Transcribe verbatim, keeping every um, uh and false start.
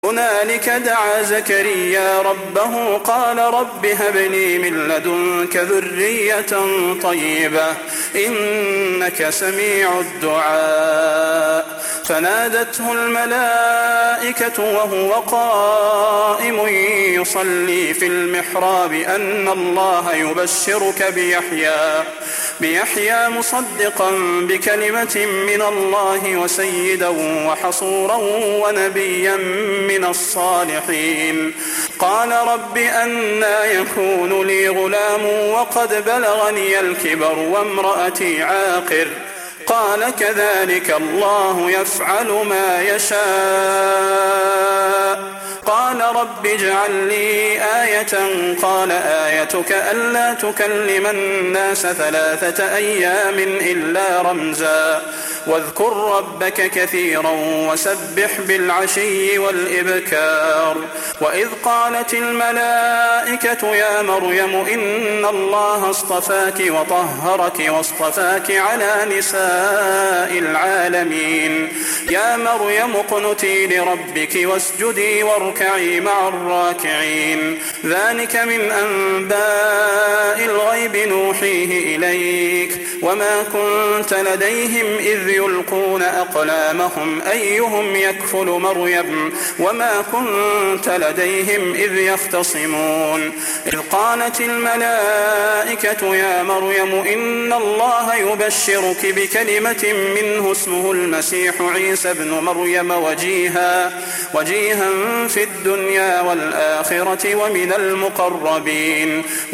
هنالك دعا زكريا ربه قال رب هب لي من لدنك ذرية طيبة إنك سميع الدعاء فنادته الملائكة وهو قائم يصلي في المحراب أن الله يبشرك بيحيى بيحيى مصدقا بكلمة من الله وسيدا وحصورا ونبيا من الصالحين قال رب أنى يكون لي غلام وقد بلغني الكبر وامرأتي عاقر قال كذلك الله يفعل ما يشاء قال رب اجعل لي آية قال آيتك ألا تكلم الناس ثلاثة أيام إلا رمزا واذكر ربك كثيرا وسبح بالعشي والإبكار وإذ قالت الملائكة يا مريم إن الله اصطفاك وطهرك واصطفاك على نساء العالمين يا مريم اقنتي لربك واسجدي واركعي مع الراكعين ذلك من أنباء الغيب نوحيه إليك وما كنت لديهم إذ يلقون أقلامهم أيهم يكفل مريم وما كنت لديهم إذ يختصمون إذ قالت الملائكة يا مريم إن الله يبشرك بكلمة منه اسمه المسيح عيسى ابن مريم وجيها وجيها في الدنيا والآخرة ومن المقربين